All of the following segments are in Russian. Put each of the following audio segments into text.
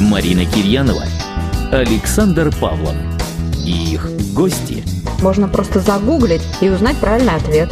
Марина Кирьянова, Александр Павлов и их гости. Можно просто загуглить и узнать правильный ответ.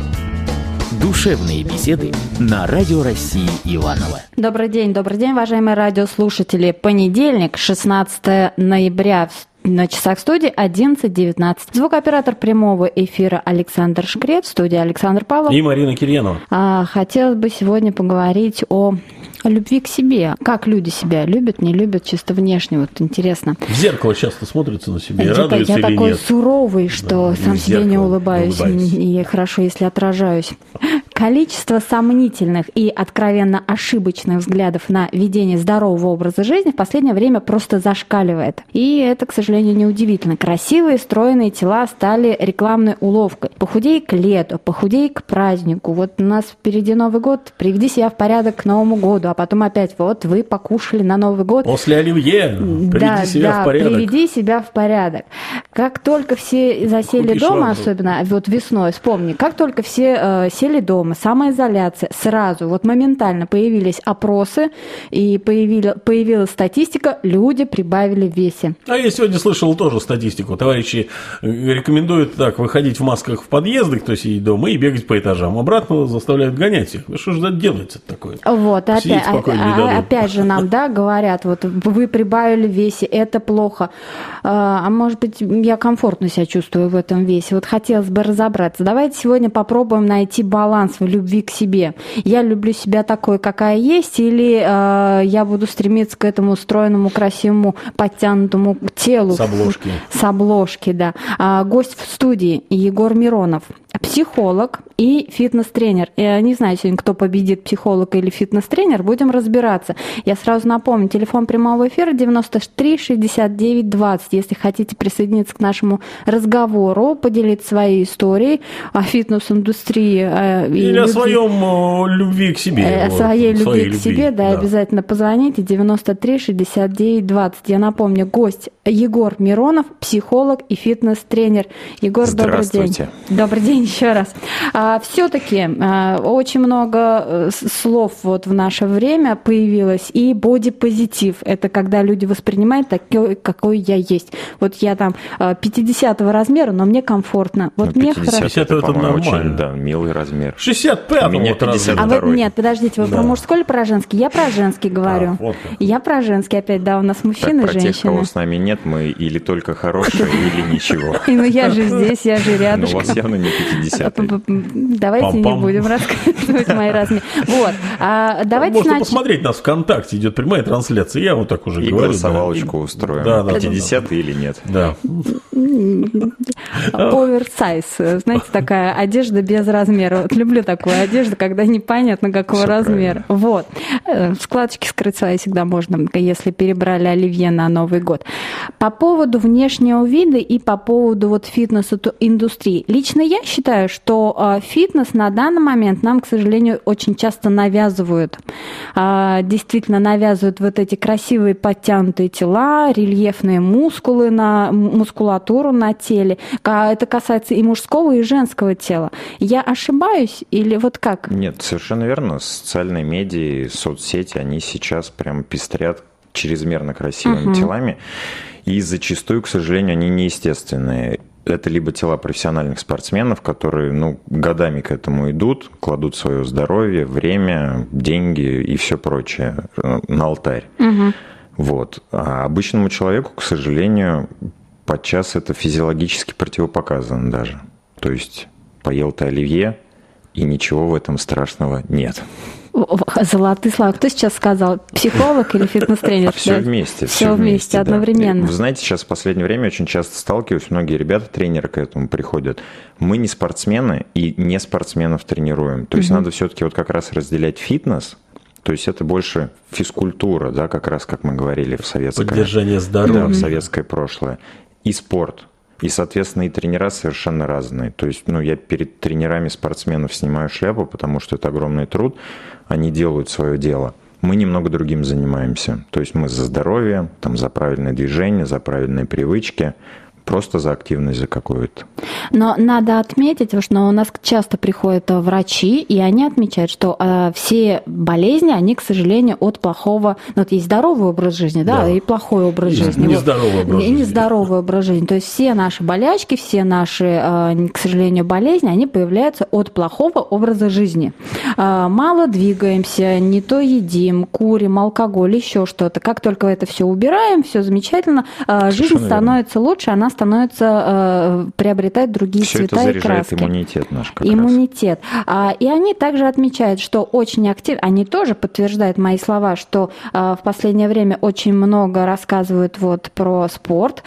Душевные беседы на Радио России Иваново. Добрый день, уважаемые радиослушатели. Понедельник, 16 ноября. На часах студии 11:19. Звукооператор прямого эфира Александр Шкрет, студия Александр Павлов и Марина Кирьянова. Хотелось бы сегодня поговорить о любви к себе. Как люди себя любят, не любят, чисто внешне. Вот интересно. В зеркало часто смотрятся на себя и радуются или нет? Я такой суровый, что сам себе не улыбаюсь. И хорошо, если отражаюсь. Количество сомнительных и откровенно ошибочных взглядов на ведение здорового образа жизни в последнее время просто зашкаливает. И это, к сожалению, неудивительно. Красивые, стройные тела стали рекламной уловкой. Похудей к лету, похудей к празднику. Вот у нас впереди Новый год, приведи себя в порядок к Новому году, а потом опять вот вы покушали на Новый год. После оливье приведи себя в порядок. Приведи себя в порядок. Как только все засели дома, особенно вот весной, вспомни, как только все сели дома, самоизоляция, сразу, вот моментально появились опросы и появилась статистика, люди прибавили в весе. А я сегодня слышал тоже статистику. Товарищи рекомендуют так выходить в масках в подъезды, кто сидит дома, и бегать по этажам. Обратно заставляют гонять их. Что же делается такое? Вот, опять же нам, говорят, вот вы прибавили в весе, это плохо. А может быть, я комфортно себя чувствую в этом весе. Вот хотелось бы разобраться. Давайте сегодня попробуем найти баланс в любви к себе. Я люблю себя такой, какая есть, или я буду стремиться к этому стройному, красивому, подтянутому телу. С обложки, да. Гость в студии Егор Миронов, психолог и фитнес-тренер. Я не знаю сегодня, кто победит, психолог или фитнес-тренер. Будем разбираться. Я сразу напомню, телефон прямого эфира 93 69 20. Если хотите присоединиться к нашему разговору, поделиться своей историей о фитнес-индустрии. Или о своем любви к себе. Своей любви к себе, да, обязательно позвоните. 93 69 20. Я напомню, гость Егор Миронов, психолог и фитнес-тренер. Егор, добрый день. Добрый день еще раз. Все-таки очень много слов вот в наше время появилось. И бодипозитив. Это когда люди воспринимают такой, какой я есть. Вот я там 50-го размера, но мне комфортно. Вот мне 50 хорошо. это нормально. Да, милый размер. 65-го. У меня 52-й. А вот нет, подождите, вы про мужской или про женский? Я про женский говорю. Я про женский опять, да, у нас мужчины и женщины. Про тех, кого с нами нет, мы или только хорошие, или ничего. Ну я же здесь, я же рядышком. Но у вас явно не 50-й. Давайте не будем рассказывать мои размеры. Вот. Можно посмотреть нас ВКонтакте, идет прямая трансляция. Я вот так уже говорю. И голосовалочку устроим. 50-й или нет. Да. Оверсайз. Знаете, такая одежда без размера. Вот люблю такую одежду, когда непонятно какого размера. Вот. Складочки скрыть свои всегда можно, если перебрали оливье на Новый год. По поводу внешнего вида и по поводу вот фитнес-индустрии. Лично я считаю, что фитнес на данный момент нам, к сожалению, очень часто навязывают. Действительно навязывают вот эти красивые подтянутые тела, рельефные мускулатуру на теле. Это касается и мужского, и женского тела. Я ошибаюсь или вот как? Нет, совершенно верно. Социальные медиа, соцсети, они сейчас прям пестрят чрезмерно красивыми телами. И зачастую, к сожалению, они неестественные. Это либо тела профессиональных спортсменов, которые годами к этому идут, кладут свое здоровье, время, деньги и все прочее на алтарь. Вот. А обычному человеку, к сожалению, подчас это физиологически противопоказано даже. То есть поел ты оливье, и ничего в этом страшного нет. Золотые слова. Кто сейчас сказал? Психолог или фитнес-тренер? Все вместе. Все вместе, одновременно. Вы знаете, сейчас в последнее время очень часто сталкиваюсь, многие ребята, тренеры к этому приходят. Мы не спортсмены и не спортсменов тренируем. То есть надо все-таки вот как раз разделять фитнес. То есть это больше физкультура, да, как раз, как мы говорили в советское... Поддержание здоровья. Да, в советское прошлое. И спорт. И, соответственно, и тренера совершенно разные. То есть, я перед тренерами спортсменов снимаю шляпу, потому что это огромный труд. Они делают свое дело. Мы немного другим занимаемся. То есть мы за здоровье, за правильное движение, за правильные привычки, просто за активность за какую-то. Но надо отметить, что у нас часто приходят врачи, и они отмечают, что все болезни, они, к сожалению, от плохого... Ну, вот есть здоровый образ жизни, да, и плохой образ жизни. Нездоровый образ жизни. Нездоровый образ жизни. То есть все наши болячки, все наши, к сожалению, болезни, они появляются от плохого образа жизни. Мало двигаемся, не то едим, курим, алкоголь, еще что-то. Как только это все убираем, все замечательно, жизнь становится лучше, она приобретает другие все цвета это и краски. Иммунитет наш как Иммунитет. И они также отмечают, что очень активно, они тоже подтверждают мои слова, что в последнее время очень много рассказывают про спорт,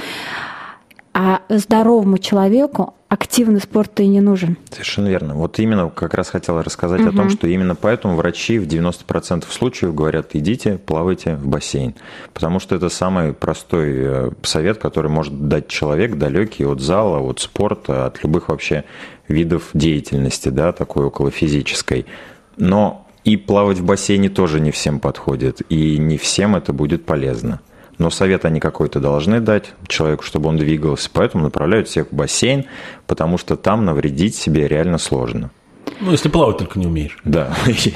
а здоровому человеку активный спорт и не нужен. Совершенно верно. Вот именно как раз хотела рассказать о том, что именно поэтому врачи в 90% случаев говорят: идите, плавайте в бассейн. Потому что это самый простой совет, который может дать человек, далекий от зала, от спорта, от любых вообще видов деятельности, да, такой околофизической. Но и плавать в бассейне тоже не всем подходит, и не всем это будет полезно. Но совет они какой-то должны дать человеку, чтобы он двигался, поэтому направляют всех в бассейн, потому что там навредить себе реально сложно. Ну, если плавать только не умеешь. Да.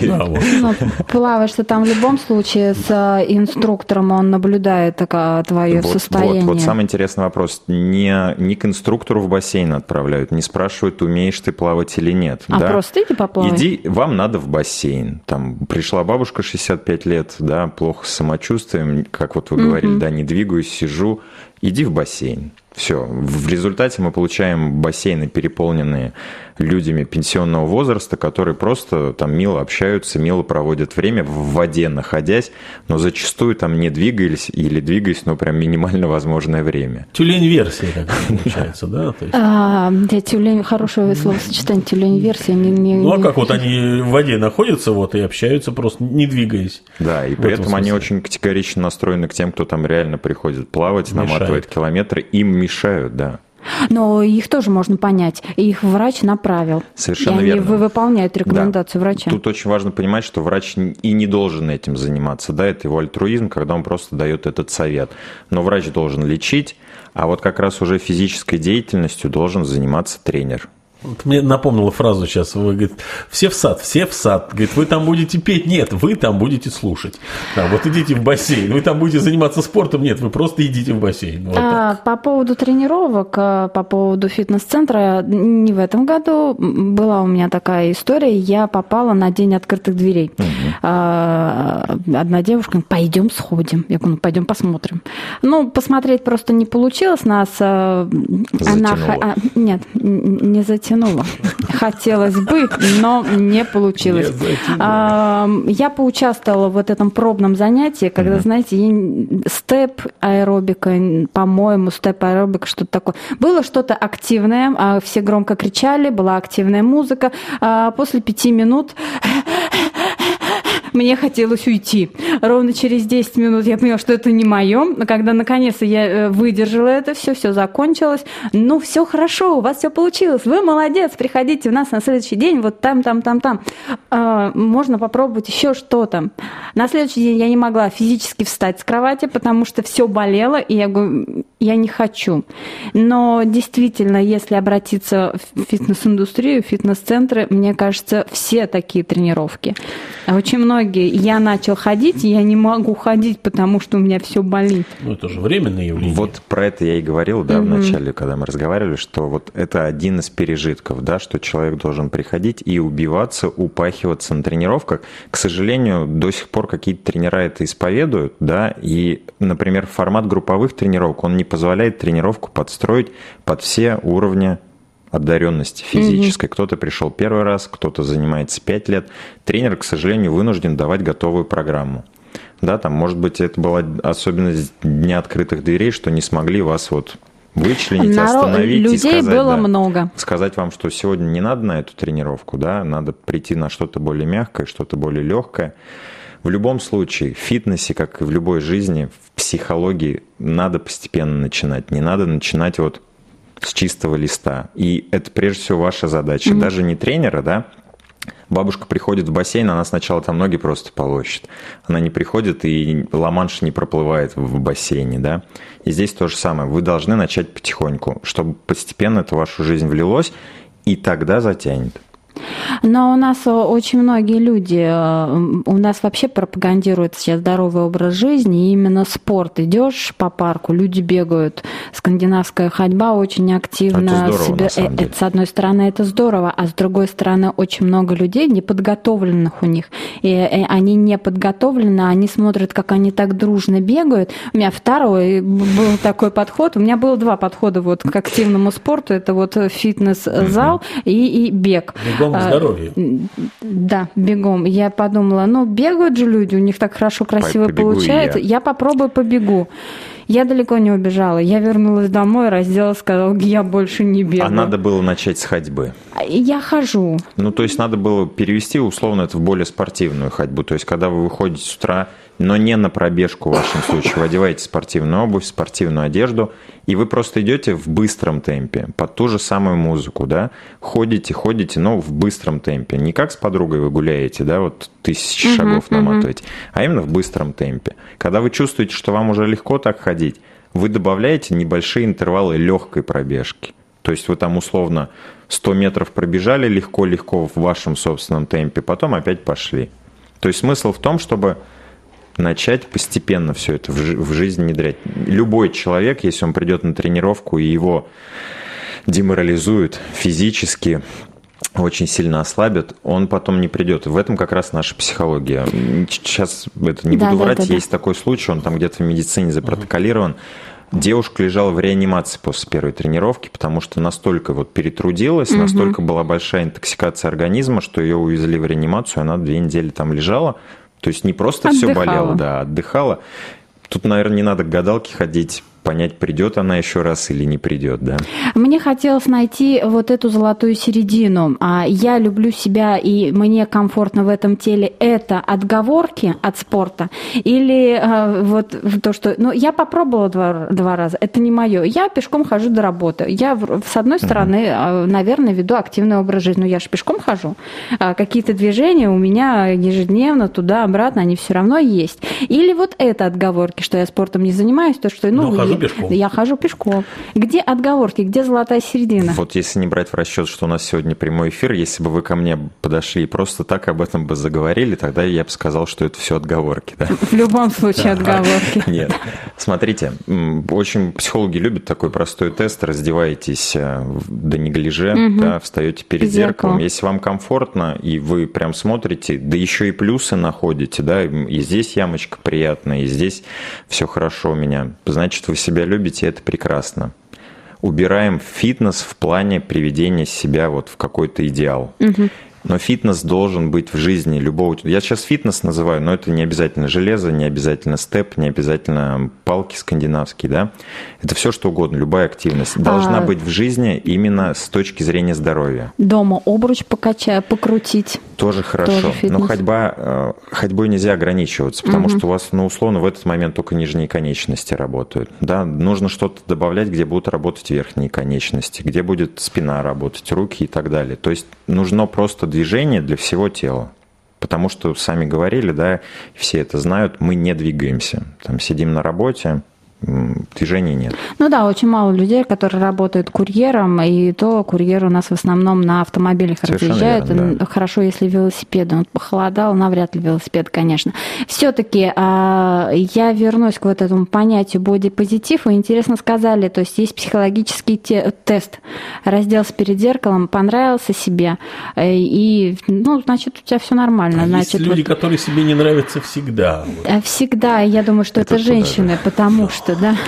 Плаваешь-то там в любом случае с инструктором, он наблюдает твое состояние. Вот самый интересный вопрос. Не к инструктору в бассейн отправляют, не спрашивают, умеешь ты плавать или нет. Просто иди поплавай. Вам надо в бассейн. Там пришла бабушка 65 лет, да, плохо с самочувствием, как вот вы говорили, да, не двигаюсь, сижу. Иди в бассейн. Все. В результате мы получаем бассейны, переполненные людьми пенсионного возраста, которые просто там мило общаются, мило проводят время в воде находясь, но зачастую там не двигались или двигались, но прям минимально возможное время. Тюлень-версия такая получается, да? Тюлень, хорошее словосочетание, тюлень-версия. А как вот они в воде находятся и общаются, просто не двигаясь. Да, и при этом они очень категорично настроены к тем, кто там реально приходит плавать, наматывает километры, им мешают, да. Но их тоже можно понять. Их врач направил. Совершенно верно. Они выполняют рекомендацию врача. Тут очень важно понимать, что врач и не должен этим заниматься. Да, это его альтруизм, когда он просто дает этот совет. Но врач должен лечить, а вот как раз уже физической деятельностью должен заниматься тренер. Вот мне напомнила фразу сейчас, вы говорите, все в сад. Говорит, вы там будете петь? Нет, вы там будете слушать. Да, вот идите в бассейн, вы там будете заниматься спортом? Нет, вы просто идите в бассейн. По поводу тренировок, по поводу фитнес-центра, не в этом году была у меня такая история, я попала на день открытых дверей. Одна девушка говорит: пойдем сходим. Я говорю: пойдем посмотрим. Посмотреть просто не получилось, нас... Нет, не затянула. Хотелось бы, но не получилось. Я поучаствовала в этом пробном занятии, когда, знаете, степ-аэробика, по-моему, степ-аэробика, что-то такое. Было что-то активное, все громко кричали, была активная музыка. После 5 минут мне хотелось уйти. Ровно через 10 минут я поняла, что это не мое. Но когда наконец-то я выдержала это все закончилось. Все хорошо, у вас все получилось. Вы молодец, приходите у нас на следующий день, вот там. Можно попробовать еще что-то. На следующий день я не могла физически встать с кровати, потому что все болело, и я говорю: я не хочу. Но действительно, если обратиться в фитнес-индустрию, в фитнес-центры, мне кажется, все такие тренировки. Очень многие. Я начал ходить, и я не могу ходить, потому что у меня все болит. Это же временное явление. Вот про это я и говорил, да, в начале, когда мы разговаривали, что вот это один из пережитков, да, что человек должен приходить и убиваться, упахиваться на тренировках. К сожалению, до сих пор какие-то тренера это исповедуют, да, и, например, формат групповых тренировок, он не позволяет тренировку подстроить под все уровни одаренности физической. Кто-то пришел первый раз, кто-то занимается 5 лет. Тренер, к сожалению, вынужден давать готовую программу. Да, там, может быть, это была особенность дня открытых дверей, что не смогли вас вычленить, остановить людей и сказать, было много. Сказать вам, что сегодня не надо на эту тренировку, да, надо прийти на что-то более мягкое, что-то более легкое. В любом случае, в фитнесе, как и в любой жизни, в психологии надо постепенно начинать. Не надо начинать с чистого листа. И это прежде всего ваша задача. Даже не тренера, да, Бабушка приходит в бассейн, она сначала там ноги просто полощет. Она не приходит и Ла-Манш не проплывает в бассейне, да. И здесь то же самое. Вы должны начать потихоньку, чтобы постепенно это в вашу жизнь влилось, и тогда затянет. Но у нас очень многие люди, у нас вообще пропагандируется сейчас здоровый образ жизни, и именно спорт. Идешь по парку, люди бегают, скандинавская ходьба очень активно. Это здорово, на самом деле. С одной стороны, это здорово, а с другой стороны, очень много людей неподготовленных у них. И они не подготовлены, они смотрят, как они так дружно бегают. У меня второй был такой подход. У меня было 2 подхода вот к активному спорту. Это вот фитнес-зал и бег. Бегом к здоровью. Да, бегом. Я подумала, бегают же люди, у них так хорошо, красиво получается. Я попробую побегу. Я далеко не убежала. Я вернулась домой, разделась, сказала, я больше не бегаю. А надо было начать с ходьбы. Я хожу. То есть надо было перевести условно это в более спортивную ходьбу. То есть когда вы выходите с утра, но не на пробежку в вашем случае, вы одеваете спортивную обувь, спортивную одежду, и вы просто идете в быстром темпе, под ту же самую музыку, да, ходите, но в быстром темпе. Не как с подругой вы гуляете, да, вот 1000 шагов наматываете, а именно в быстром темпе. Когда вы чувствуете, что вам уже легко так ходить, вы добавляете небольшие интервалы легкой пробежки. То есть вы там условно 100 метров пробежали легко-легко в вашем собственном темпе, потом опять пошли. То есть смысл в том, чтобы начать постепенно все это в жизнь внедрять. Любой человек, если он придет на тренировку и его деморализуют физически, очень сильно ослабят, он потом не придет. В этом как раз наша психология. Сейчас это не буду врать, есть такой случай, он там где-то в медицине запротоколирован. Девушка лежала в реанимации после первой тренировки, потому что настолько перетрудилась, настолько была большая интоксикация организма, что ее увезли в реанимацию, она 2 недели там лежала. То есть не просто все болело, отдыхала. Тут, наверное, не надо к гадалке ходить, понять, придет она еще раз или не придет, да? Мне хотелось найти вот эту золотую середину. Я люблю себя, и мне комфортно в этом теле. Это отговорки от спорта? Или вот то, что... я попробовала 2 раза, это не мое. Я пешком хожу до работы. Я, с одной стороны, наверное, веду активный образ жизни. Но я же пешком хожу. Какие-то движения у меня ежедневно туда-обратно, они все равно есть. Или вот это отговорки, что я спортом не занимаюсь, то, что... Пешком. Я хожу пешком. Где отговорки, где золотая середина? Вот если не брать в расчет, что у нас сегодня прямой эфир, если бы вы ко мне подошли и просто так об этом бы заговорили, тогда я бы сказал, что это все отговорки. Да? В любом случае отговорки. Нет. Смотрите, очень психологи любят такой простой тест. Раздеваетесь до неглиже, встаете перед зеркалом. Если вам комфортно, и вы прям смотрите, да еще и плюсы находите, да, и здесь ямочка приятная, и здесь все хорошо у меня, значит, вы себя любите, это прекрасно. Убираем фитнес в плане приведения себя в какой-то идеал. Но фитнес должен быть в жизни любого... Я сейчас фитнес называю, но это не обязательно железо, не обязательно степ, не обязательно палки скандинавские, да. Это все что угодно, любая активность должна быть в жизни именно с точки зрения здоровья. Дома обруч покрутить. Тоже хорошо. Но ходьбой нельзя ограничиваться, потому что у вас, условно, в этот момент только нижние конечности работают. Да? Нужно что-то добавлять, где будут работать верхние конечности, где будет спина работать, руки и так далее. То есть нужно просто движение для всего тела. Потому что, сами говорили, да, все это знают, мы не двигаемся. Там сидим на работе, движений нет. Очень мало людей, которые работают курьером, и то курьер у нас в основном на автомобилях разъезжает. Да. Хорошо, если велосипедом. Похолодало, навряд ли велосипед, конечно. Все-таки я вернусь к этому понятию бодипозитив. Вы интересно сказали, то есть психологический тест. Разделся перед зеркалом, понравился себе, и, значит, у тебя все нормально. Значит, есть люди, которые себе не нравятся всегда. Всегда, я думаю, что это женщины, потому что да.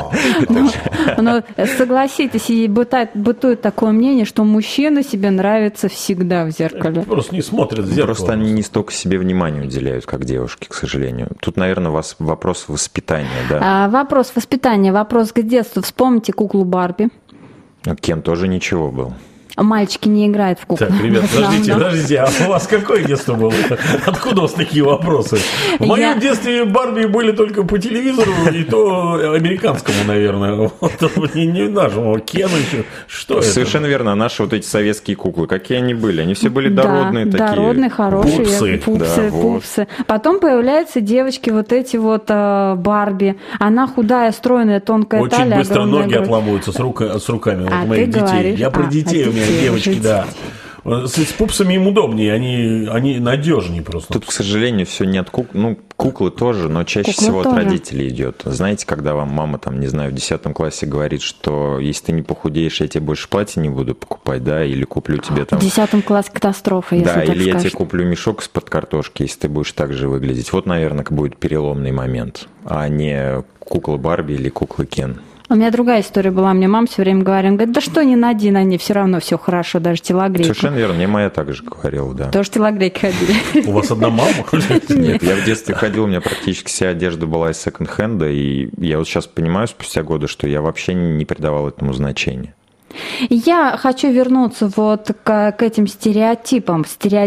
Но согласитесь, бытует такое мнение, что мужчина себе нравится всегда в зеркале. Просто не смотрят в зеркало. Просто они не столько себе внимания уделяют, как девушки, к сожалению. Тут, наверное, у вас вопрос воспитания, да? Вопрос воспитания, вопрос к детству. Вспомните куклу Барби. Кен тоже ничего был. Мальчики не играют в куклы. Так, ребят, подождите, а у вас какое детство было? Откуда у вас такие вопросы? В моем детстве Барби были только по телевизору, и то американскому, наверное. Не нашему, Кену еще. Что это? Совершенно верно. Наши вот эти советские куклы, какие они были? Они все были дородные такие. Дородные, хорошие. Пупсы. Потом появляются девочки, вот эти вот Барби. Она худая, стройная, тонкая талия. Очень быстро ноги отламываются с руками у моих детей. Я про детей у меня. Девочки, да. С пупсами им удобнее, они надежнее просто. Тут, к сожалению, все не от кукол. Ну, куклы тоже, но чаще всего от родителей идет. Знаете, когда вам мама, там, не знаю, в 10 классе говорит, что если ты не похудеешь, я тебе больше платье не буду покупать, да, или куплю тебе там... В 10 классе катастрофа, если да, так или скажешь. Я тебе куплю мешок из-под картошки, если ты будешь так же выглядеть. Вот, наверное, будет переломный момент, а не кукла Барби или кукла Кен. У меня другая история была. Мне мама все время говорила, да что не надень, на ней все равно все хорошо, даже телогрейку. Совершенно верно, мне моя также говорила, да. Тоже телогрейки ходили. У вас одна мама? Нет, я в детстве ходил, у меня практически вся одежда была из секонд-хенда, и я вот сейчас понимаю спустя годы, что я вообще не придавал этому значения. Я хочу вернуться вот к этим стереотипам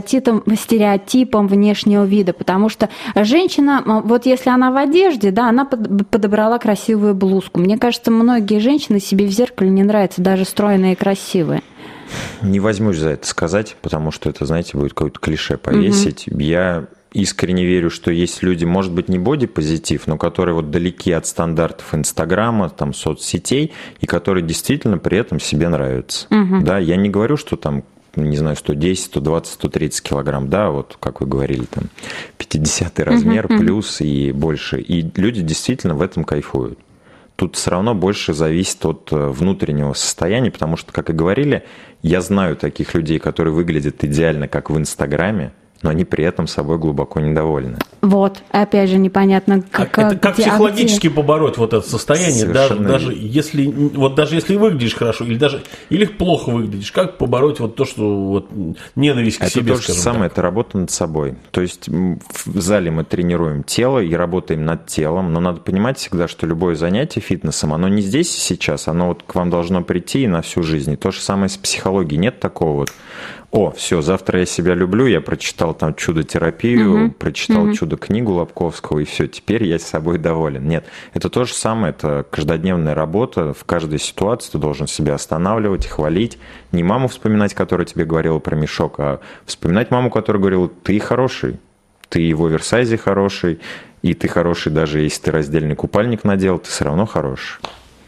внешнего вида, потому что женщина, вот если она в одежде, да, она подобрала красивую блузку. Мне кажется, многие женщины себе в зеркале не нравятся, даже стройные и красивые. Не возьмусь за это сказать, потому что это, знаете, будет какое-то клише повесить. Я искренне верю, что есть люди, может быть, не бодипозитив, но которые вот далеки от стандартов Инстаграма, там, соцсетей, и которые действительно при этом себе нравятся. Да, я не говорю, что там, не знаю, 110, 120, 130 килограмм, да, вот, как вы говорили, там, 50-й размер плюс и больше. И люди действительно в этом кайфуют. Тут все равно больше зависит от внутреннего состояния, потому что, как и говорили, я знаю таких людей, которые выглядят идеально, как в Инстаграме, но они при этом собой глубоко недовольны. Вот, опять же, непонятно, как психологически побороть вот это состояние, даже если выглядишь хорошо, или плохо выглядишь, как побороть вот то, что вот ненависть к себе, это то же самое, это работа над собой. То есть в зале мы тренируем тело и работаем над телом, но надо понимать всегда, что любое занятие фитнесом, оно не здесь и сейчас, оно вот к вам должно прийти и на всю жизнь. И то же самое с психологией. Нет такого вот: о, все, завтра я себя люблю, я прочитал там «Чудо-терапию», прочитал «Чудо-книгу» Лобковского, и все, теперь я с собой доволен. Нет, это то же самое, это каждодневная работа, в каждой ситуации ты должен себя останавливать, хвалить. Не маму вспоминать, которая тебе говорила про мешок, а вспоминать маму, которая говорила: ты хороший, ты в оверсайзе хороший, и ты хороший, даже если ты раздельный купальник надел, ты все равно хороший.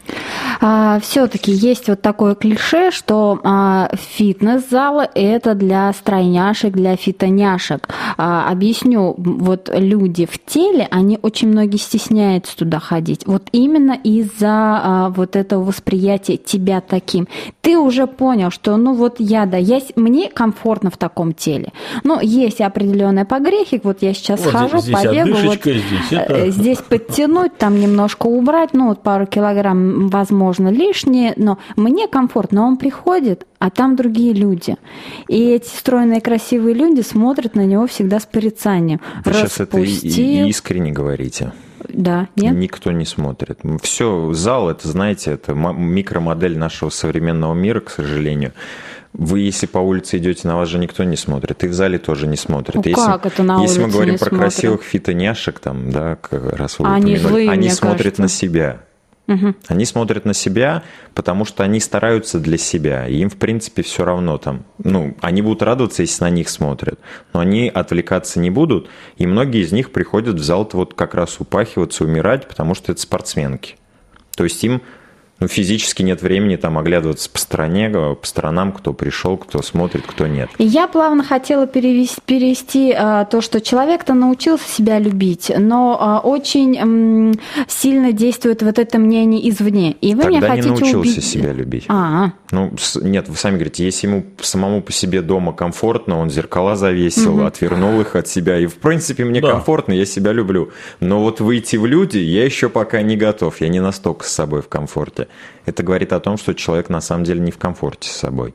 Все-таки есть вот такое клише, что фитнес-залы – это для стройняшек, для фитоняшек. Объясню, вот люди в теле, они очень многие стесняются туда ходить. Вот именно из-за вот этого восприятия тебя таким. Ты уже понял, что мне комфортно в таком теле. Но есть определенные погрехи. Вот я сейчас схожу, побегу, здесь подтянуть, там немножко убрать, пару килограмм, возможно, лишние, но мне комфортно. Он приходит, а там другие люди. И эти стройные, красивые люди смотрят на него всегда с порицанием. Вы сейчас это искренне говорите. Да, нет? Никто не смотрит. Все, зал, это, знаете, это микромодель нашего современного мира, к сожалению. Вы, если по улице идете, на вас же никто не смотрит. И в зале тоже не смотрят. Как это на улице Если мы говорим про смотрят? Красивых фитоняшек, там, да, раз вы они упомянули, злые, они мне смотрят кажется. на себя. Они смотрят на себя, потому что они стараются для себя. И им, в принципе, все равно там. Они будут радоваться, если на них смотрят. Но они отвлекаться не будут. И многие из них приходят в зал-то вот как раз упахиваться, умирать, потому что это спортсменки. То есть им физически нет времени там оглядываться по сторонам, кто пришел, кто смотрит, кто нет. Я плавно хотела перевести то, что человек-то научился себя любить, но очень сильно действует вот это мнение извне. И вы Тогда мне хотите не научился себя любить. Нет, вы сами говорите, если ему самому по себе дома комфортно, он зеркала завесил, отвернул их от себя, и в принципе мне комфортно, я себя люблю. Но вот выйти в люди я еще пока не готов, я не настолько с собой в комфорте. Это говорит о том, что человек на самом деле не в комфорте с собой.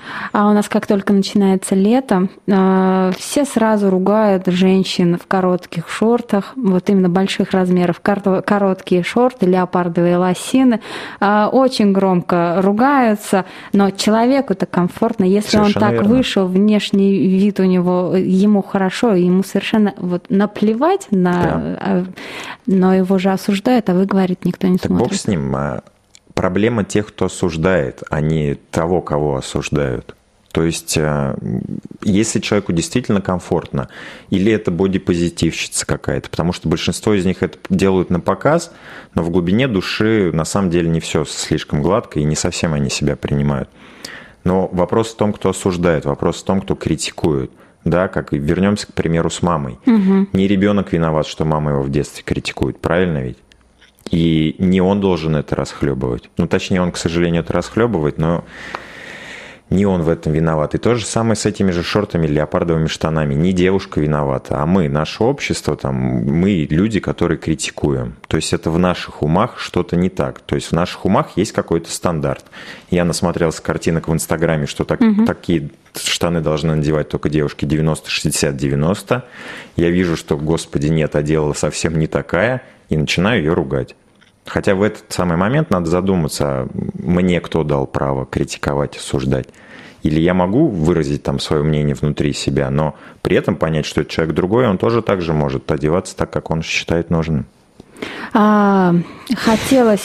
А у нас как только начинается лето, все сразу ругают женщин в коротких шортах, вот именно больших размеров, короткие шорты, леопардовые лосины. Очень громко ругаются, но человеку-то комфортно. Если Совершенно он так верно. вышел, внешний вид у него, ему хорошо, ему совершенно вот наплевать на... Но его же осуждают, а вы, говорите, никто не так смотрит. Бог с ним. Проблема тех, кто осуждает, а не того, кого осуждают. То есть, если человеку действительно комфортно, или это бодипозитивщица какая-то, потому что большинство из них это делают на показ, но в глубине души на самом деле не все слишком гладко, и не совсем они себя принимают. Но вопрос в том, кто осуждает, вопрос в том, кто критикует. Да, как вернемся, к примеру, с мамой. Угу. Не ребенок виноват, что мама его в детстве критикует, правильно ведь? И не он должен это расхлебывать. Ну, точнее, он, к сожалению, это расхлебывает, но не он в этом виноват. И то же самое с этими же шортами, леопардовыми штанами. Не девушка виновата, а мы, наше общество, там, мы люди, которые критикуем. То есть это в наших умах что-то не так. То есть в наших умах есть какой-то стандарт. Я насмотрелся картинок в Инстаграме, что такие штаны должны надевать только девушки 90, 60, 90. Я вижу, что, господи, нет, одела совсем не такая, и начинаю ее ругать. Хотя в этот самый момент надо задуматься, мне кто дал право критиковать, осуждать. Или я могу выразить там свое мнение внутри себя, но при этом понять, что это человек другой, он тоже так же может одеваться так, как он считает нужным. Хотелось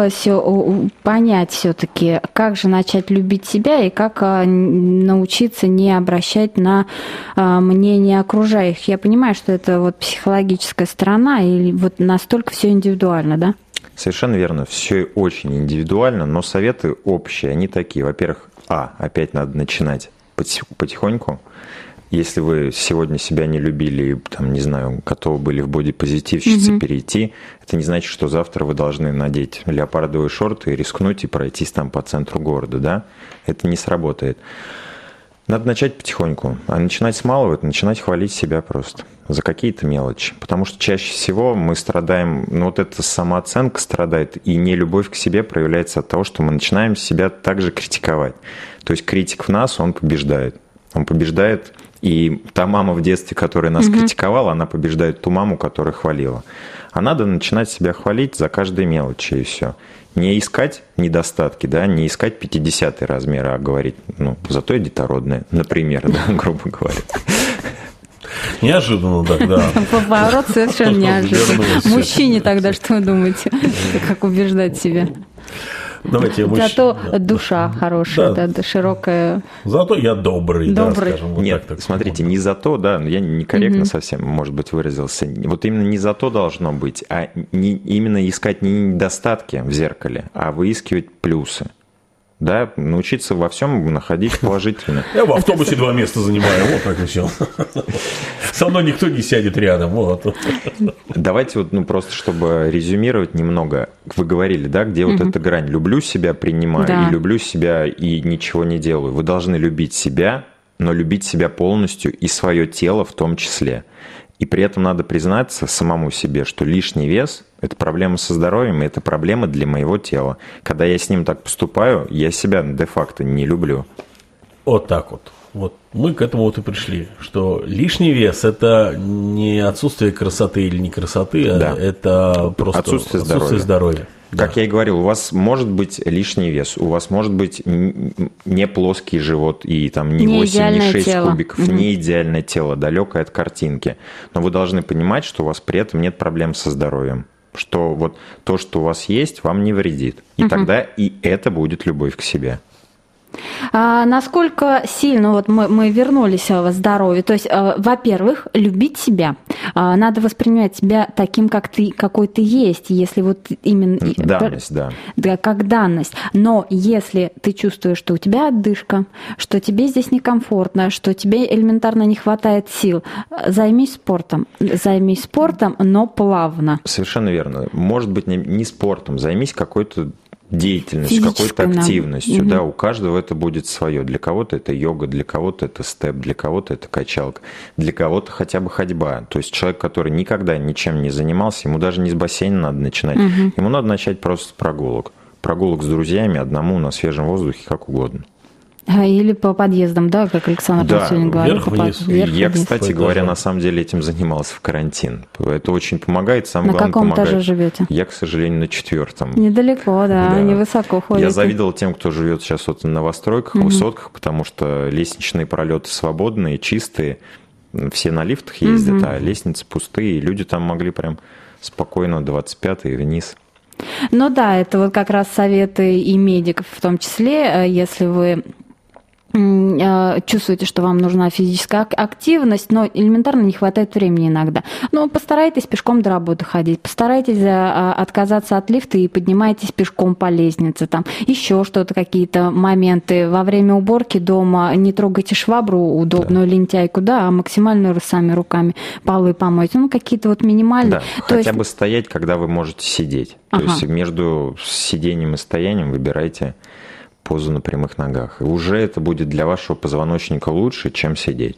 понять все-таки, как же начать любить себя и как научиться не обращать на мнение окружающих. Я понимаю, что это вот психологическая сторона, и вот настолько все индивидуально, да? Совершенно верно, все очень индивидуально, но советы общие, они такие. Во-первых, опять надо начинать потихоньку. Если вы сегодня себя не любили, там, не знаю, готовы были в бодипозитивщице перейти, это не значит, что завтра вы должны надеть леопардовые шорты и рискнуть и пройтись там по центру города, да? Это не сработает. Надо начать потихоньку. А начинать с малого – это начинать хвалить себя просто за какие-то мелочи. Потому что чаще всего мы страдаем, вот эта самооценка страдает, и нелюбовь к себе проявляется от того, что мы начинаем себя также критиковать. То есть критик в нас, он побеждает. Он побеждает, и та мама в детстве, которая нас критиковала, она побеждает ту маму, которая хвалила. А надо начинать себя хвалить за каждой мелочи, и все. Не искать недостатки, да, не искать 50-й размер, а говорить, зато я детородная, например, да, грубо говоря. Неожиданно тогда. Поворот совершенно неожиданно. Мужчине тогда что вы думаете? Как убеждать себя? Зато душа хорошая, да, широкая. Зато я добрый. Да, скажем, вот нет, так, смотрите, не зато, да, я некорректно совсем, может быть, выразился. Вот именно не зато должно быть, а именно искать не недостатки в зеркале, а выискивать плюсы. Да, научиться во всем находить положительно. Я в автобусе 2 места занимаю, вот так и все. Со мной никто не сядет рядом. Вот. Давайте просто, чтобы резюмировать немного. Вы говорили, да, где вот эта грань. Люблю себя, принимаю, и люблю себя, и ничего не делаю. Вы должны любить себя, но любить себя полностью и свое тело в том числе. И при этом надо признаться самому себе, что лишний вес – это проблема со здоровьем, и это проблема для моего тела. Когда я с ним так поступаю, я себя де-факто не люблю. Вот так вот. Вот мы к этому вот и пришли, что лишний вес – это не отсутствие красоты или не красоты, а это просто отсутствие здоровья. Как я и говорил, у вас может быть лишний вес, у вас может быть не плоский живот и там не 8, не 6 тело. Кубиков, не идеальное тело, далекое от картинки. Но вы должны понимать, что у вас при этом нет проблем со здоровьем. Что вот то, что у вас есть, вам не вредит. И тогда и это будет любовь к себе. Насколько сильно вот мы вернулись в здоровье? То есть, во-первых, любить себя. Надо воспринимать себя таким, какой ты есть, если вот именно... Данность, да. Да, как данность. Но если ты чувствуешь, что у тебя отдышка, что тебе здесь некомфортно, что тебе элементарно не хватает сил, займись спортом. Займись спортом, но плавно. Совершенно верно. Может быть, не спортом, займись какой-то деятельностью, какой-то активностью. Да, у каждого это будет свое. Для кого-то это йога, для кого-то это степ, для кого-то это качалка, для кого-то хотя бы ходьба. То есть человек, который никогда ничем не занимался, ему даже не с бассейна надо начинать. Ему надо начать просто с прогулок. Прогулок с друзьями, одному, на свежем воздухе, как угодно. Или по подъездам, да, как Александр сегодня говорил. Я, кстати говоря, на самом деле этим занимался в карантин. Это очень помогает. Самое главное, помогает. На каком этаже живете? Я, к сожалению, на 4-м. Недалеко, да, невысоко ходите. Я завидовал тем, кто живет сейчас вот на новостройках, высотках, потому что лестничные пролеты свободные, чистые. Все на лифтах ездят, а лестницы пустые. И люди там могли прям спокойно 25-й вниз. Ну да, это вот как раз советы и медиков в том числе, если вы чувствуете, что вам нужна физическая активность, но элементарно не хватает времени иногда. Но постарайтесь пешком до работы ходить, постарайтесь отказаться от лифта и поднимайтесь пешком по лестнице. Там еще что-то, какие-то моменты. Во время уборки дома не трогайте швабру удобную, лентяйку, а максимально сами руками полы помойте. Ну, какие-то вот минимальные. Да, хотя бы стоять, когда вы можете сидеть. То есть между сидением и стоянием выбирайте позу на прямых ногах. И уже это будет для вашего позвоночника лучше, чем сидеть.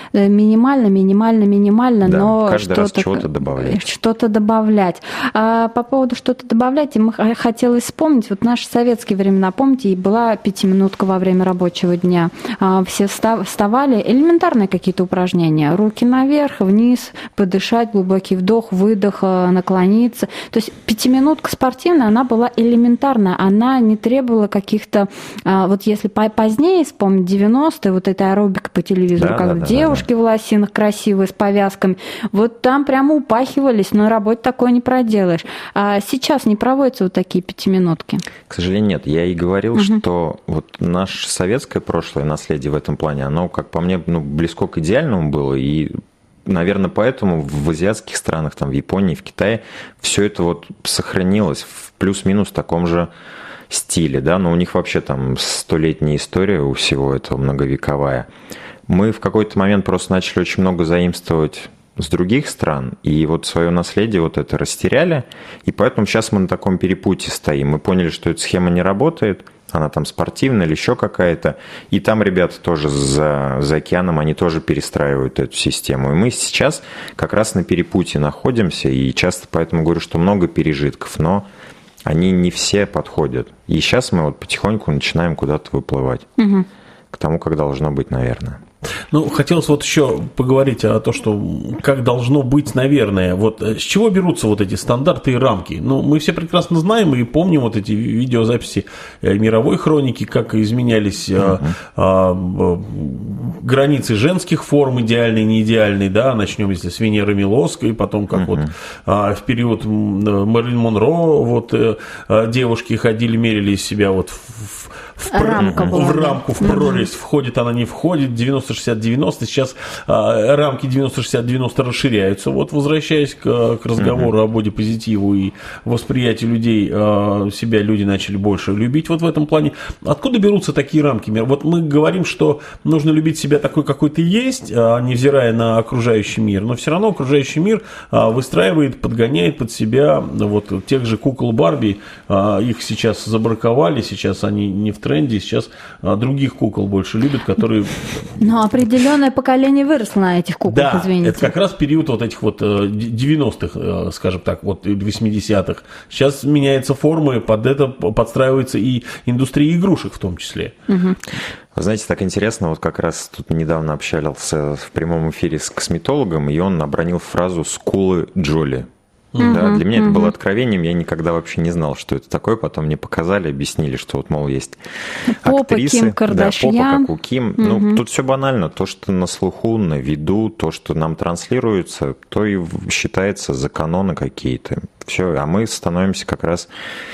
Минимально, да, но каждый раз чего-то добавлять. Что-то добавлять. А по поводу что-то добавлять, им хотелось вспомнить, вот наши советские времена, помните, и была 5-минутка во время рабочего дня. Все вставали, элементарные какие-то упражнения. Руки наверх, вниз, подышать, глубокий вдох, выдох, наклониться. То есть 5-минутка спортивная, она была элементарная, она не требовала каких-то. Вот если позднее вспомнить 90-е, вот эта аэробика по телевизору, когда девушки в лосинах красивые, с повязками, вот там прямо упахивались, но на работе такое не проделаешь. А сейчас не проводятся вот такие 5-минутки? К сожалению, нет. Я и говорил, что вот наше советское прошлое наследие в этом плане, оно, как по мне, близко к идеальному было, и наверное, поэтому в азиатских странах, там, в Японии, в Китае, все это вот сохранилось в плюс-минус таком же стиле, да, но у них вообще там 100-летняя история у всего этого, многовековая. Мы в какой-то момент просто начали очень много заимствовать с других стран, и вот свое наследие вот это растеряли, и поэтому сейчас мы на таком перепутье стоим. Мы поняли, что эта схема не работает, она там спортивная или еще какая-то, и там ребята тоже за океаном, они тоже перестраивают эту систему. И мы сейчас как раз на перепутье находимся, и часто поэтому говорю, что много пережитков, но они не все подходят. И сейчас мы вот потихоньку начинаем куда-то выплывать. К тому, как должно быть, наверное. Ну, хотелось вот еще поговорить о том, что как должно быть, наверное. Вот с чего берутся вот эти стандарты и рамки? Ну, мы все прекрасно знаем и помним вот эти видеозаписи мировой хроники, как изменялись границы женских форм, идеальные, неидеальные, да, начнем, если с Венеры Милоской, потом как вот в период Мэрилин Монро, вот девушки ходили, мерили из себя вот в рамку, в прорезь, входит она, не входит, 90-60-90, сейчас рамки 90-60-90 расширяются. Вот возвращаясь к разговору о бодипозитиву и восприятию людей, себя люди начали больше любить вот в этом плане. Откуда берутся такие рамки? Вот мы говорим, что нужно любить себя такой, какой ты есть, невзирая на окружающий мир, но все равно окружающий мир выстраивает, подгоняет под себя вот тех же кукол Барби, их сейчас забраковали, сейчас они не в тренде, сейчас других кукол больше любят, которые... Но определенное поколение выросло на этих куклах, да, извините. Это как раз период вот этих вот 90-х, скажем так, вот 80-х. Сейчас меняются формы, под это подстраивается и индустрия игрушек в том числе. Вы знаете, так интересно, вот как раз тут недавно общался в прямом эфире с косметологом, и он обронил фразу «скулы Джоли». Да, для меня это было откровением, я никогда вообще не знал, что это такое, потом мне показали, объяснили, что вот, мол, есть актрисы, Ким Кардашьян. Да, попа, как у Ким. Ну, тут все банально, то, что на слуху, на виду, то, что нам транслируется, то и считается за каноны какие-то. Все, а мы становимся как раз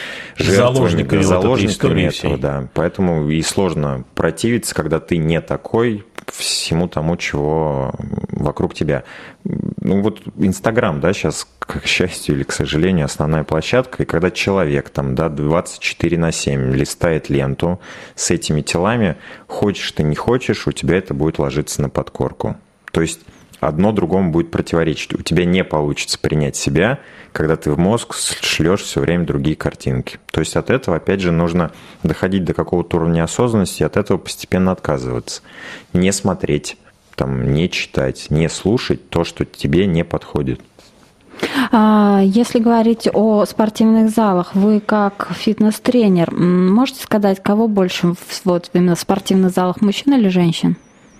заложниками этого, да. Поэтому и сложно противиться, когда ты не такой, всему тому, чего вокруг тебя. Ну вот Инстаграм, да, сейчас, к счастью или к сожалению, основная площадка, и когда человек там, да, 24/7 листает ленту с этими телами, хочешь ты, не хочешь, у тебя это будет ложиться на подкорку. То есть одно другому будет противоречить. У тебя не получится принять себя, когда ты в мозг шлешь все время другие картинки. То есть от этого, опять же, нужно доходить до какого-то уровня осознанности и от этого постепенно отказываться. Не смотреть, там, не читать, не слушать то, что тебе не подходит. Если говорить о спортивных залах, вы как фитнес-тренер, можете сказать, кого больше вот именно в спортивных залах, мужчин или женщин?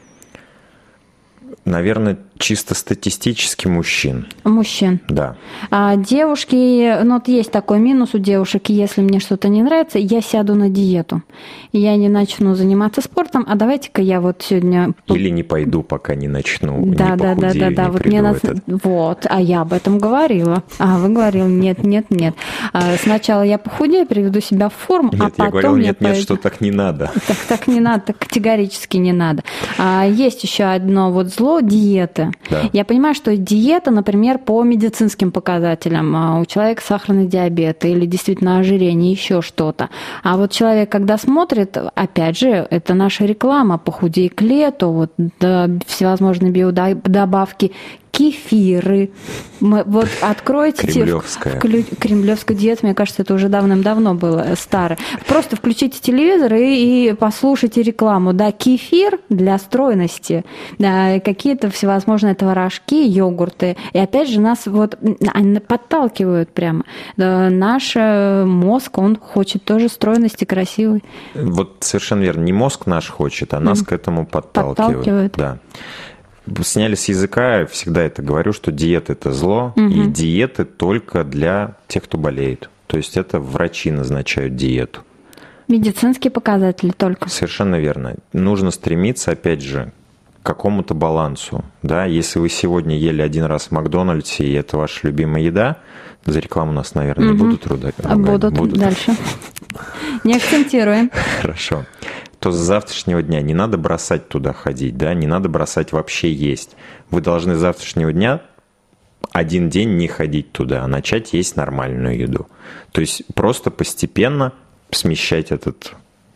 Наверное, чисто статистически мужчин. Мужчин. Да. А девушки, ну вот есть такой минус у девушек, если мне что-то не нравится, я сяду на диету. Я не начну заниматься спортом, а давайте-ка я вот сегодня... Или не пойду, пока не начну, да, не да, похудею, да. не Вот приду мне в этот... Вот, а я об этом говорила. А вы говорили, нет. Сначала я похудею, приведу себя в форму, нет, а потом... я говорил, нет, что так не надо. Так не надо, так категорически не надо. Есть еще одно вот зло – диеты. Да. Я понимаю, что диета, например, по медицинским показателям, у человека сахарный диабет или действительно ожирение, еще что-то. А вот человек, когда смотрит, опять же, это наша реклама, похудей к лету, вот, да, всевозможные биодобавки, кефиры. Вот откройте... Кремлевская диета, мне кажется, это уже давным-давно было старое. Просто включите телевизор и послушайте рекламу. Да, кефир для стройности, да, какие-то всевозможные творожки, йогурты. И опять же нас вот подталкивают прямо. Да, наш мозг, он хочет тоже стройности, красивой. Вот совершенно верно. Не мозг наш хочет, а нас к этому подталкивают. Да. Сняли с языка, всегда это говорю, что диета – это зло, и диеты только для тех, кто болеет. То есть это врачи назначают диету. Медицинские показатели только. Совершенно верно. Нужно стремиться, опять же, к какому-то балансу. Да? Если вы сегодня ели один раз в Макдональдсе, и это ваша любимая еда, за рекламу нас, наверное, не будут ругать. Будут. Дальше. Не акцентируем. Хорошо. То с завтрашнего дня не надо бросать туда ходить, да, не надо бросать вообще есть. Вы должны с завтрашнего дня один день не ходить туда, а начать есть нормальную еду. То есть просто постепенно смещать этот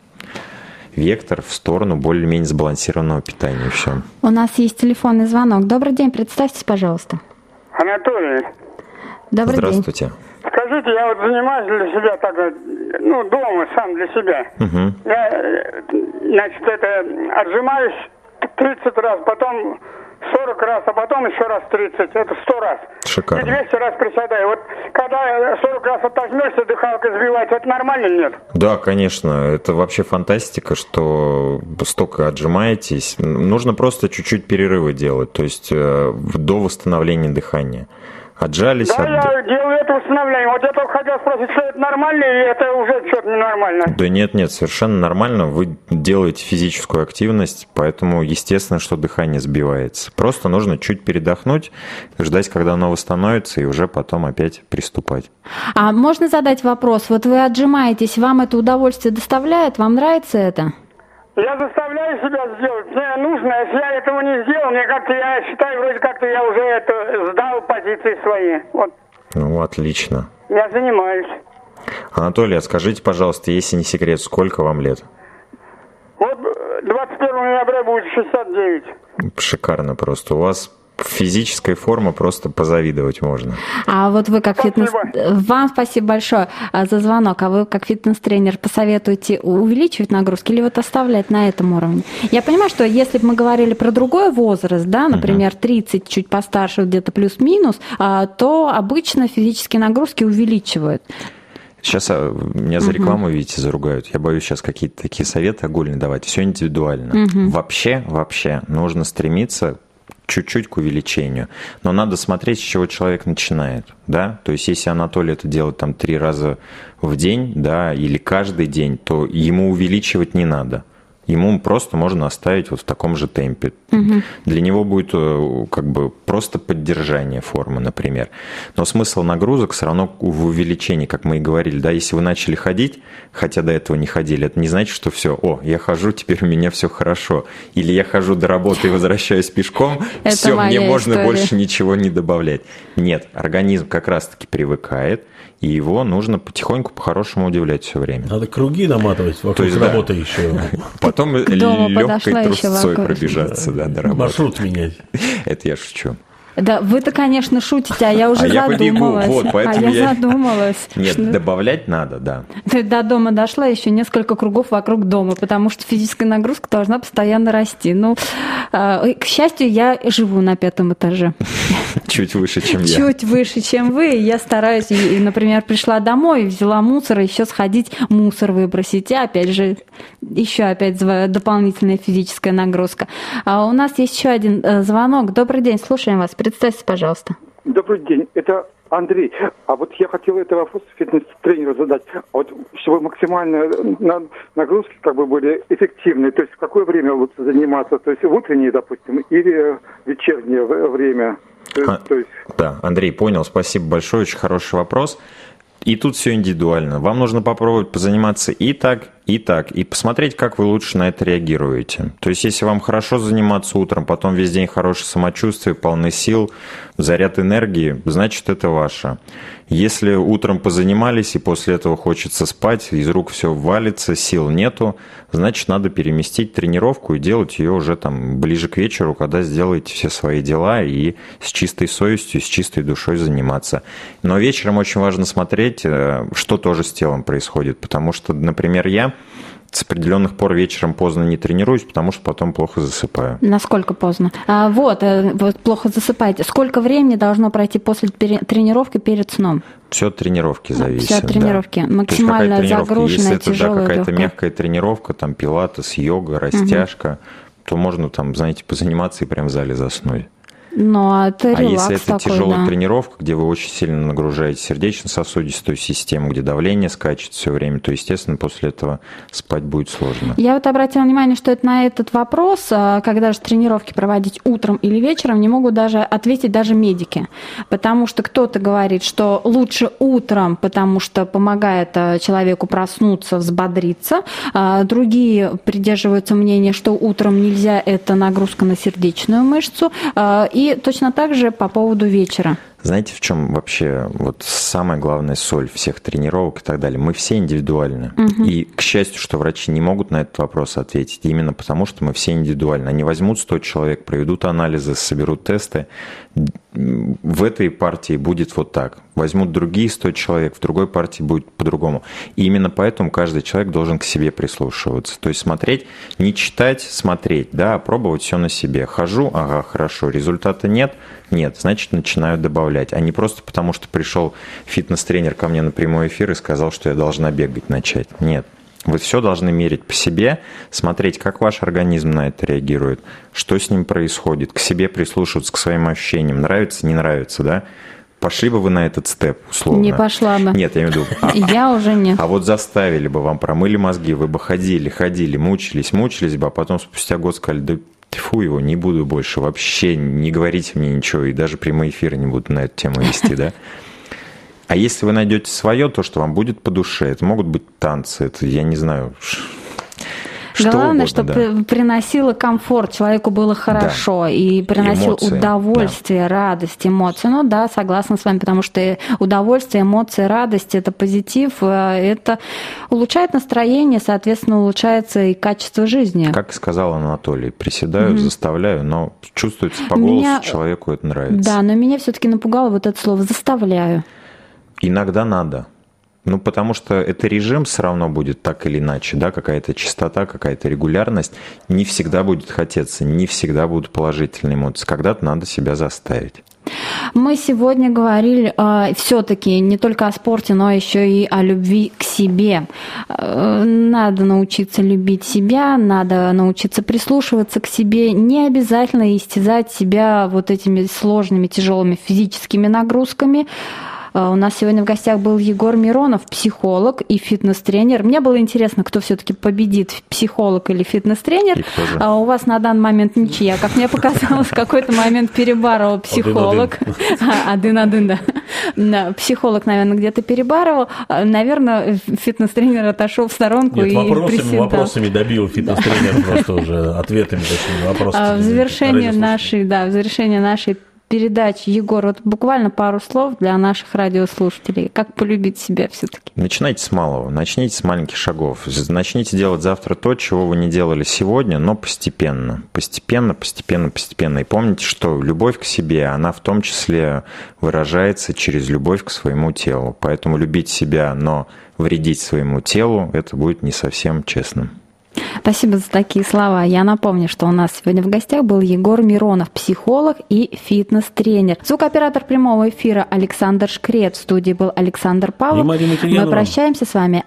вектор в сторону более-менее сбалансированного питания. Все. У нас есть телефонный звонок. Добрый день, представьтесь, пожалуйста. Анатолий. Добрый Здравствуйте. день. Скажите, я вот занимаюсь для себя так, дома сам для себя. Я, значит, отжимаюсь 30 раз, потом 40 раз, а потом еще раз 30. Это 100 раз. Шикарно. И 200 раз приседаю. Вот когда 40 раз отожмешься, дыхалка сбивается, это нормально или нет? Да, конечно. Это вообще фантастика, что столько отжимаетесь. Нужно просто чуть-чуть перерывы делать, то есть до восстановления дыхания. Отжались. Да, я делаю это восстановление. Вот я только хотел спросить, что это нормально, или это уже что-то ненормально? Да нет, совершенно нормально. Вы делаете физическую активность, поэтому естественно, что дыхание сбивается. Просто нужно чуть передохнуть, ждать, когда оно восстановится, и уже потом опять приступать. А можно задать вопрос? Вот вы отжимаетесь, вам это удовольствие доставляет? Вам нравится это? Я заставляю себя сделать. Мне нужно, если я этого не сделал, мне как-то, я считаю, вроде как-то я уже это сдал позиции свои. Вот. Ну, отлично. Я занимаюсь. Анатолий, а скажите, пожалуйста, если не секрет, сколько вам лет? Вот 21 ноября будет 69. Шикарно просто. У вас физическая форма, просто позавидовать можно. А вот вы как фитнес... Вам спасибо большое за звонок. А вы как фитнес-тренер посоветуете увеличивать нагрузки или вот оставлять на этом уровне? Я понимаю, что если бы мы говорили про другой возраст, да, например, 30, чуть постарше, где-то плюс-минус, то обычно физические нагрузки увеличивают. Сейчас меня за рекламу, видите, заругают. Я боюсь сейчас какие-то такие советы огульные давать. Все индивидуально. Вообще нужно стремиться чуть-чуть к увеличению. Но надо смотреть, с чего человек начинает. Да? То есть, если Анатолий это делает там 3 раза в день, да, или каждый день, то ему увеличивать не надо. Ему просто можно оставить вот в таком же темпе. Для него будет как бы просто поддержание формы, например. Но смысл нагрузок все равно в увеличении, как мы и говорили. Да, если вы начали ходить, хотя до этого не ходили, это не значит, что все, я хожу, теперь у меня все хорошо. Или я хожу до работы и возвращаюсь пешком, все, мне можно больше ничего не добавлять. Нет, организм как раз-таки привыкает, и его нужно потихоньку, по-хорошему удивлять все время. Надо круги наматывать вокруг работы еще. Потом легкой трусцой пробежаться, да, до работы. Маршрут менять. Это я шучу. Да, вы-то, конечно, шутите, а я уже задумалась. Вот, поэтому я задумалась. Нет, добавлять надо, да. Ты до дома дошла, еще несколько кругов вокруг дома, потому что физическая нагрузка должна постоянно расти. Ну, к счастью, я живу на 5-м этаже. Чуть выше, чем я. Чуть выше, чем вы. Я стараюсь, и, например, пришла домой, взяла мусор, еще сходить мусор выбросить. И опять же, опять дополнительная физическая нагрузка. А у нас есть еще один звонок. Добрый день, слушаем вас. Представьте, пожалуйста. Добрый день, это Андрей. А вот я хотел этот вопрос фитнес-тренеру задать. А вот чтобы максимальные нагрузки как бы были эффективны, то есть в какое время лучше заниматься? То есть в утреннее, допустим, или вечернее время? Да, Андрей, понял, спасибо большое, очень хороший вопрос. И тут все индивидуально. Вам нужно попробовать позаниматься и так, и посмотреть, как вы лучше на это реагируете. То есть, если вам хорошо заниматься утром, потом весь день хорошее самочувствие, полны сил, заряд энергии, значит, это ваше. Если утром позанимались и после этого хочется спать, из рук все валится, сил нету, значит, надо переместить тренировку и делать ее уже там ближе к вечеру, когда сделаете все свои дела и с чистой совестью, с чистой душой заниматься. Но вечером очень важно смотреть, что тоже с телом происходит, потому что, например, я с определенных пор вечером поздно не тренируюсь, потому что потом плохо засыпаю. Насколько поздно? Вот плохо засыпаете. Сколько времени должно пройти после тренировки перед сном? Все от тренировки зависит. Все от тренировки. Да. Максимально загруженная, тяжелая, если это какая-то мягкая тренировка, там пилатес, йога, растяжка, то можно там, знаете, позаниматься и прям в зале заснуть. Но это релакс если это такой, тяжелая тренировка, где вы очень сильно нагружаете сердечно-сосудистую систему, где давление скачет все время, то, естественно, после этого спать будет сложно. Я вот обратила внимание, что это на этот вопрос, когда же тренировки проводить утром или вечером, не могут даже ответить даже медики. Потому что кто-то говорит, что лучше утром, потому что помогает человеку проснуться, взбодриться. Другие придерживаются мнения, что утром нельзя, это нагрузка на сердечную мышцу. И точно так же по поводу вечера. Знаете, в чем вообще вот самая главная соль всех тренировок и так далее? Мы все индивидуальны. И, к счастью, что врачи не могут на этот вопрос ответить, именно потому, что мы все индивидуальны. Они возьмут 100 человек, проведут анализы, соберут тесты. В этой партии будет вот так. Возьмут другие 100 человек, в другой партии будет по-другому. И именно поэтому каждый человек должен к себе прислушиваться. То есть смотреть, не читать, смотреть, да, а пробовать все на себе. Хожу, ага, хорошо, результата нет, значит, начинаю добавлять. А не просто потому, что пришел фитнес-тренер ко мне на прямой эфир и сказал, что я должна бегать начать. Нет. Вы все должны мерить по себе, смотреть, как ваш организм на это реагирует, что с ним происходит, к себе прислушиваться, к своим ощущениям, нравится, не нравится, да? Пошли бы вы на этот степ, условно? Не пошла бы. Нет, я имею в виду... Я уже нет. А вот заставили бы, вам промыли мозги, вы бы ходили, мучились бы, а потом спустя год сказали, да фу его, не буду больше, вообще не говорите мне ничего, и даже прямые эфиры не буду на эту тему вести, да? А если вы найдете свое, то, что вам будет по душе, это могут быть танцы, это, я не знаю, что главное, угодно, чтобы приносило комфорт, человеку было хорошо, да. И приносил эмоции, удовольствие, да. Радость, эмоции. Ну да, согласна с вами, потому что удовольствие, эмоции, радость – это позитив, это улучшает настроение, соответственно, улучшается и качество жизни. Как сказал Анатолий, приседаю, заставляю, но чувствуется по голосу, человеку это нравится. Да, но меня все-таки напугало вот это слово «заставляю». Иногда надо. Ну, потому что это режим все равно будет так или иначе, да, какая-то частота, какая-то регулярность. Не всегда будет хотеться, не всегда будут положительные эмоции. Когда-то надо себя заставить. Мы сегодня говорили все-таки не только о спорте, но еще и о любви к себе. Надо научиться любить себя, надо научиться прислушиваться к себе. Не обязательно истязать себя вот этими сложными, тяжелыми физическими нагрузками. У нас сегодня в гостях был Егор Миронов, психолог и фитнес-тренер. Мне было интересно, кто все-таки победит, психолог или фитнес-тренер. А у вас на данный момент ничья. Как мне показалось, в какой-то момент перебарывал психолог. 1-1, да. Психолог, наверное, где-то перебарывал. Наверное, фитнес-тренер отошел в сторонку и приседал. Вопросами добил фитнес-тренер просто уже ответами, точнее, вопросами. В завершение нашей передачи. Егор, вот буквально пару слов для наших радиослушателей. Как полюбить себя все-таки? Начинайте с малого, начните с маленьких шагов. Начните делать завтра то, чего вы не делали сегодня, но постепенно. Постепенно. И помните, что любовь к себе, она в том числе выражается через любовь к своему телу. Поэтому любить себя, но вредить своему телу, это будет не совсем честным. Спасибо за такие слова. Я напомню, что у нас сегодня в гостях был Егор Миронов, психолог и фитнес-тренер. Звукооператор прямого эфира Александр Шкрет. В студии был Александр Павлов. Мы прощаемся с вами.